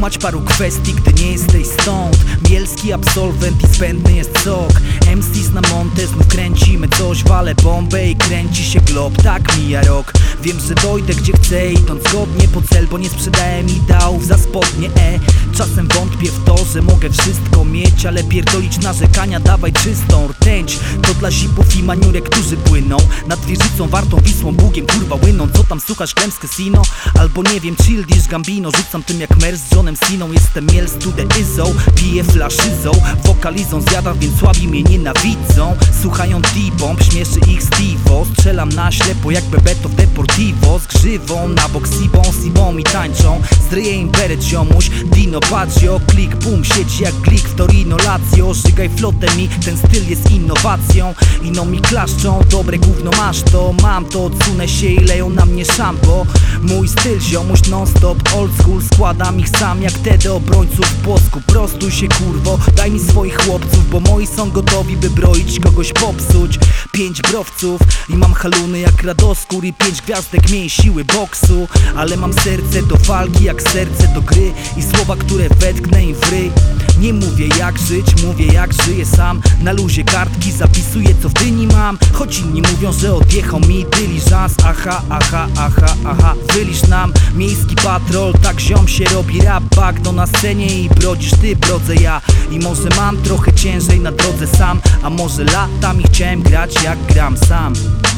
skumać paru kwestii, gdy nie jesteś stąd. Bielski absolwent i zbędny jest sok. MCs na montę, znów kręcimy coś. Walę bombę i kręci się glob, tak mija rok. Wiem, że dojdę gdzie chcę, idąc zgodnie po cel, bo nie sprzedałem ideałów za spodnie, Czasem wątpię w to, że mogę wszystko mieć, ale pierdolić narzekania, dawaj czystą rtęć. To dla zipów i maniurek, którzy płyną nad wieżycą wartą Wisłą, Bugiem, kurwa łyną. Co tam słuchasz, Klemskie Sino? Albo nie wiem, Childish Gambino. Rzucam tym jak Mer z Johnem Siną. Jestem Miels to the Izzo, piję flaszyzą, wokalizą zjadam, więc słabi mnie nienawidzą. Słuchają T-Bomb, śmieszy ich Stevo. Strzelam na ślepo jak Bebeto w Deportivo. Z grzywą na bok Sibą mi tańczą. Zdryję im beret ziomuś, Dino Baggio. Klik, bum, siedzi jak klik w Torino Lazio. Żygaj flotę mi, ten styl jest innowacją. Ino mi klaszczą, dobre gówno masz to. Mam to, odsunę się i leją na mnie szampo. Mój styl ziomuś non stop, old school. Składam ich sam jak te do obrońców w błosku. Prostuj się kurwo, daj mi swoich chłopców, bo moi są gotowi by broić, kogoś popsuć. 5 browców i mam haluny jak Radoskór i 5 gwiazdek mniej siły boksu. Ale mam serce do walki jak serce do gry i słowa, które wetknę im w ryj. Nie mówię jak żyć, mówię jak żyję sam. Na luzie kartki zapisuję co w dyni mam. Choć inni mówią, że odjechał mi dyliżans. Aha, wylisz nam miejski patrol. Tak ziom się robi rap, bagno na scenie i brodzisz ty, brodzę ja. I może mam trochę ciężej na drodze sam, a może latami chciałem grać jak gram sam.